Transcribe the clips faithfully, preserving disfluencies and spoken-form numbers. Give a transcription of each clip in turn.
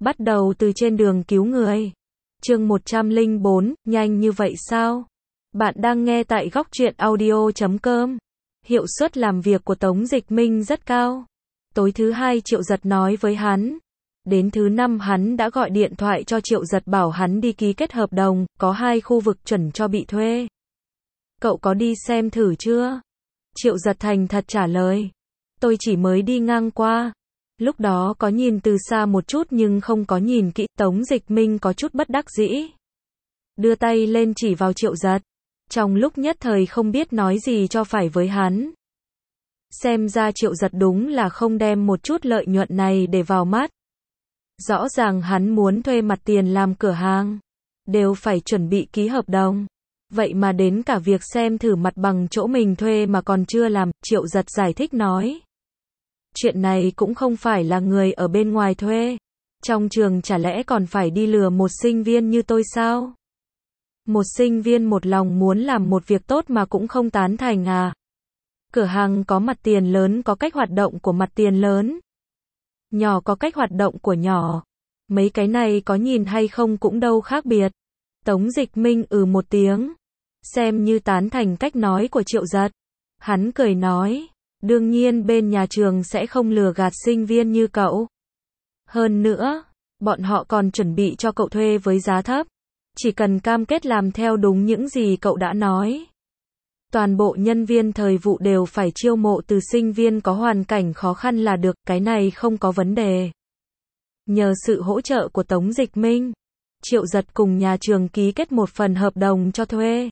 Bắt đầu từ trên đường cứu người. Chương một trăm lẻ bốn, nhanh như vậy sao? Bạn đang nghe tại góc truyện audio chấm com. Hiệu suất làm việc của Tống Dịch Minh rất cao. Tối thứ hai Triệu Giật nói với hắn. Đến thứ năm hắn đã gọi điện thoại cho Triệu Giật bảo hắn đi ký kết hợp đồng, có hai khu vực chuẩn cho bị thuê. Cậu có đi xem thử chưa? Triệu Giật thành thật trả lời. Tôi chỉ mới đi ngang qua. Lúc đó có nhìn từ xa một chút nhưng không có nhìn kỹ. Tống Dịch Minh có chút bất đắc dĩ. Đưa tay lên chỉ vào Triệu Giật. Trong lúc nhất thời không biết nói gì cho phải với hắn. Xem ra Triệu Giật đúng là không đem một chút lợi nhuận này để vào mắt. Rõ ràng hắn muốn thuê mặt tiền làm cửa hàng. Đều phải chuẩn bị ký hợp đồng. Vậy mà đến cả việc xem thử mặt bằng chỗ mình thuê mà còn chưa làm. Triệu Giật giải thích nói. Chuyện này cũng không phải là người ở bên ngoài thuê. Trong trường chả lẽ còn phải đi lừa một sinh viên như tôi sao? Một sinh viên một lòng muốn làm một việc tốt mà cũng không tán thành à? Cửa hàng có mặt tiền lớn có cách hoạt động của mặt tiền lớn. Nhỏ có cách hoạt động của nhỏ. Mấy cái này có nhìn hay không cũng đâu khác biệt. Tống Dịch Minh ừ một tiếng. Xem như tán thành cách nói của Triệu Giật. Hắn cười nói. Đương nhiên bên nhà trường sẽ không lừa gạt sinh viên như cậu. Hơn nữa, bọn họ còn chuẩn bị cho cậu thuê với giá thấp. Chỉ cần cam kết làm theo đúng những gì cậu đã nói. Toàn bộ nhân viên thời vụ đều phải chiêu mộ từ sinh viên có hoàn cảnh khó khăn là được, cái này không có vấn đề. Nhờ sự hỗ trợ của Tống Dịch Minh, Triệu Giật cùng nhà trường ký kết một phần hợp đồng cho thuê.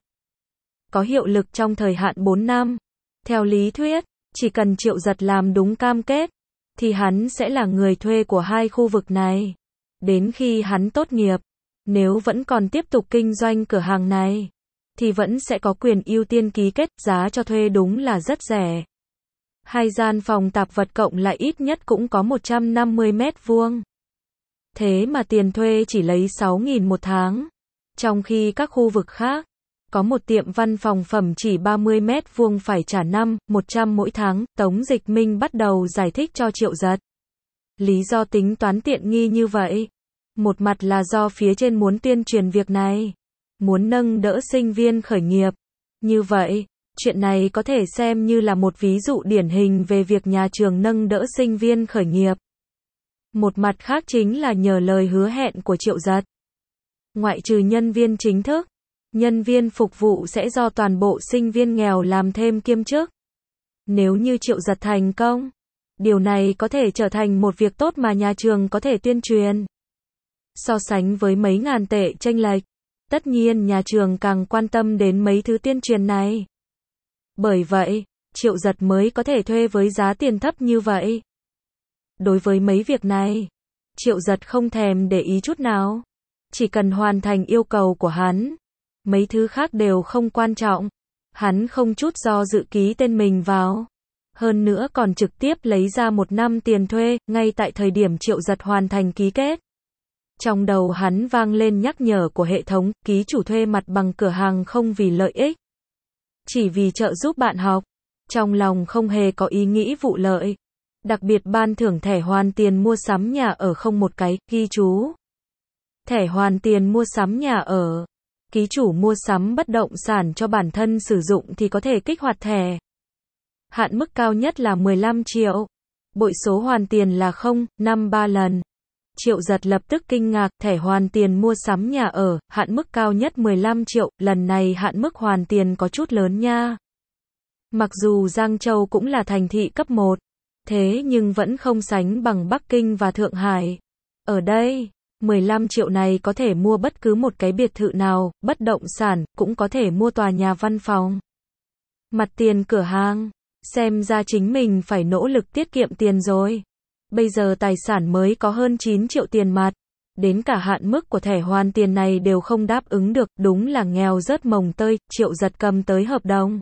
Có hiệu lực trong thời hạn bốn năm. Theo lý thuyết, chỉ cần Triệu Giật làm đúng cam kết, thì hắn sẽ là người thuê của hai khu vực này. Đến khi hắn tốt nghiệp, nếu vẫn còn tiếp tục kinh doanh cửa hàng này, thì vẫn sẽ có quyền ưu tiên ký kết, giá cho thuê đúng là rất rẻ. Hai gian phòng tạp vật cộng lại ít nhất cũng có một trăm năm mươi mét vuông. Thế mà tiền thuê chỉ lấy sáu nghìn một tháng. Trong khi các khu vực khác, có một tiệm văn phòng phẩm chỉ ba mươi mét vuông phải trả năm, một trăm mỗi tháng. Tống Dịch Minh bắt đầu giải thích cho Triệu Giật. Lý do tính toán tiện nghi như vậy. Một mặt là do phía trên muốn tuyên truyền việc này. Muốn nâng đỡ sinh viên khởi nghiệp. Như vậy, chuyện này có thể xem như là một ví dụ điển hình về việc nhà trường nâng đỡ sinh viên khởi nghiệp. Một mặt khác chính là nhờ lời hứa hẹn của Triệu Giật. Ngoại trừ nhân viên chính thức, nhân viên phục vụ sẽ do toàn bộ sinh viên nghèo làm thêm kiêm chức. Nếu như Triệu Giật thành công, điều này có thể trở thành một việc tốt mà nhà trường có thể tuyên truyền. So sánh với mấy ngàn tệ chênh lệch, tất nhiên nhà trường càng quan tâm đến mấy thứ tuyên truyền này. Bởi vậy, Triệu Giật mới có thể thuê với giá tiền thấp như vậy. Đối với mấy việc này, Triệu Giật không thèm để ý chút nào. Chỉ cần hoàn thành yêu cầu của hắn, mấy thứ khác đều không quan trọng. Hắn không chút do dự ký tên mình vào. Hơn nữa còn trực tiếp lấy ra một năm tiền thuê, ngay tại thời điểm Triệu Giật hoàn thành ký kết. Trong đầu hắn vang lên nhắc nhở của hệ thống, ký chủ thuê mặt bằng cửa hàng không vì lợi ích. Chỉ vì trợ giúp bạn học. Trong lòng không hề có ý nghĩ vụ lợi. Đặc biệt ban thưởng thẻ hoàn tiền mua sắm nhà ở không một cái, ghi chú. Thẻ hoàn tiền mua sắm nhà ở. Ký chủ mua sắm bất động sản cho bản thân sử dụng thì có thể kích hoạt thẻ. Hạn mức cao nhất là mười lăm triệu. Bội số hoàn tiền là không, năm ba lần. Triệu Giật lập tức kinh ngạc, thẻ hoàn tiền mua sắm nhà ở, hạn mức cao nhất mười lăm triệu, lần này hạn mức hoàn tiền có chút lớn nha. Mặc dù Giang Châu cũng là thành thị cấp một, thế nhưng vẫn không sánh bằng Bắc Kinh và Thượng Hải. Ở đây, mười lăm triệu này có thể mua bất cứ một cái biệt thự nào, bất động sản, cũng có thể mua tòa nhà văn phòng. Mặt tiền cửa hàng, xem ra chính mình phải nỗ lực tiết kiệm tiền rồi. Bây giờ tài sản mới có hơn chín triệu tiền mặt. Đến cả hạn mức của thẻ hoàn tiền này đều không đáp ứng được, đúng là nghèo rớt mồng tơi. Triệu Giật cầm tới hợp đồng.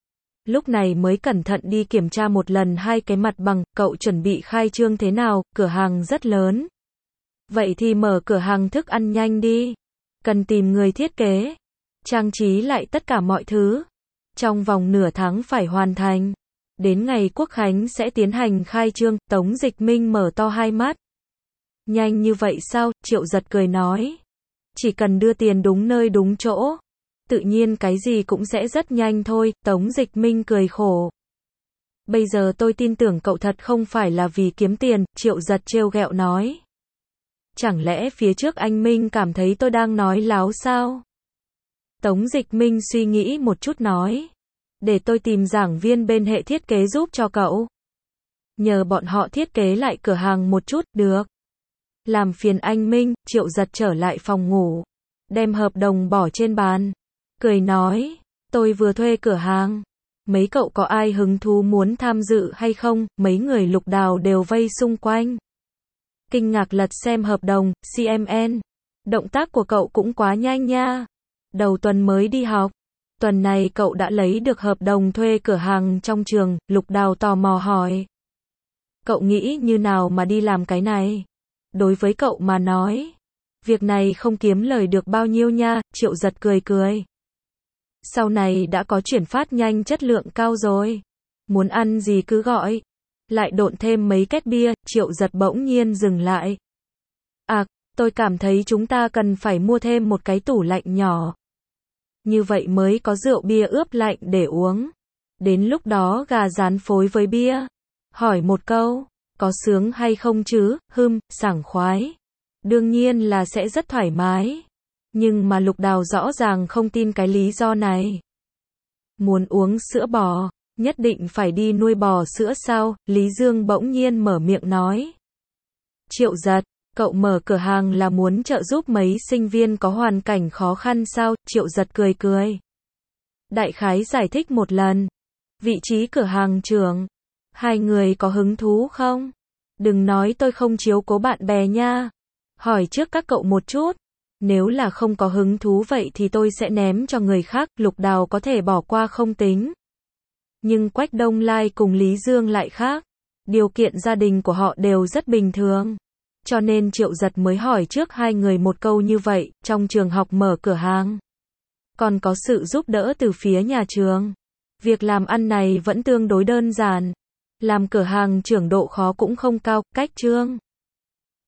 Lúc này mới cẩn thận đi kiểm tra một lần hai cái mặt bằng, cậu chuẩn bị khai trương thế nào, cửa hàng rất lớn. Vậy thì mở cửa hàng thức ăn nhanh đi. Cần tìm người thiết kế, trang trí lại tất cả mọi thứ. Trong vòng nửa tháng phải hoàn thành. Đến ngày Quốc khánh sẽ tiến hành khai trương. Tống Dịch Minh mở to hai mắt. Nhanh như vậy sao? Triệu Giật cười nói. Chỉ cần đưa tiền đúng nơi đúng chỗ, tự nhiên cái gì cũng sẽ rất nhanh thôi. Tống Dịch Minh cười khổ. Bây giờ tôi tin tưởng cậu thật không phải là vì kiếm tiền, Triệu Giật trêu ghẹo nói. Chẳng lẽ phía trước anh Minh cảm thấy tôi đang nói láo sao? Tống Dịch Minh suy nghĩ một chút nói. Để tôi tìm giảng viên bên hệ thiết kế giúp cho cậu. Nhờ bọn họ thiết kế lại cửa hàng một chút, được. Làm phiền anh Minh. Triệu Giật trở lại phòng ngủ, đem hợp đồng bỏ trên bàn, cười nói, tôi vừa thuê cửa hàng, mấy cậu có ai hứng thú muốn tham dự hay không? Mấy người Lục Đào đều vây xung quanh, kinh ngạc lật xem hợp đồng. xê em en, động tác của cậu cũng quá nhanh nha, đầu tuần mới đi học, tuần này cậu đã lấy được hợp đồng thuê cửa hàng trong trường. Lục Đào tò mò hỏi, cậu nghĩ như nào mà đi làm cái này? Đối với cậu mà nói, việc này không kiếm lời được bao nhiêu nha. Triệu Giật cười cười. Sau này đã có chuyển phát nhanh chất lượng cao rồi. Muốn ăn gì cứ gọi. Lại độn thêm mấy két bia. Triệu Giật bỗng nhiên dừng lại. À, tôi cảm thấy chúng ta cần phải mua thêm một cái tủ lạnh nhỏ. Như vậy mới có rượu bia ướp lạnh để uống. Đến lúc đó gà rán phối với bia. Hỏi một câu, có sướng hay không chứ? Hừm, sảng khoái. Đương nhiên là sẽ rất thoải mái. Nhưng mà Lục Đào rõ ràng không tin cái lý do này. Muốn uống sữa bò, nhất định phải đi nuôi bò sữa sao? Lý Dương bỗng nhiên mở miệng nói. Triệu Giật, cậu mở cửa hàng là muốn trợ giúp mấy sinh viên có hoàn cảnh khó khăn sao? Triệu Giật cười cười. Đại khái giải thích một lần. Vị trí cửa hàng trưởng, hai người có hứng thú không? Đừng nói tôi không chiếu cố bạn bè nha. Hỏi trước các cậu một chút. Nếu là không có hứng thú vậy thì tôi sẽ ném cho người khác. Lục Đào có thể bỏ qua không tính. Nhưng Quách Đông Lai cùng Lý Dương lại khác. Điều kiện gia đình của họ đều rất bình thường. Cho nên Triệu Giật mới hỏi trước hai người một câu như vậy. Trong trường học mở cửa hàng, còn có sự giúp đỡ từ phía nhà trường. Việc làm ăn này vẫn tương đối đơn giản. Làm cửa hàng trưởng độ khó cũng không cao. Cách Trương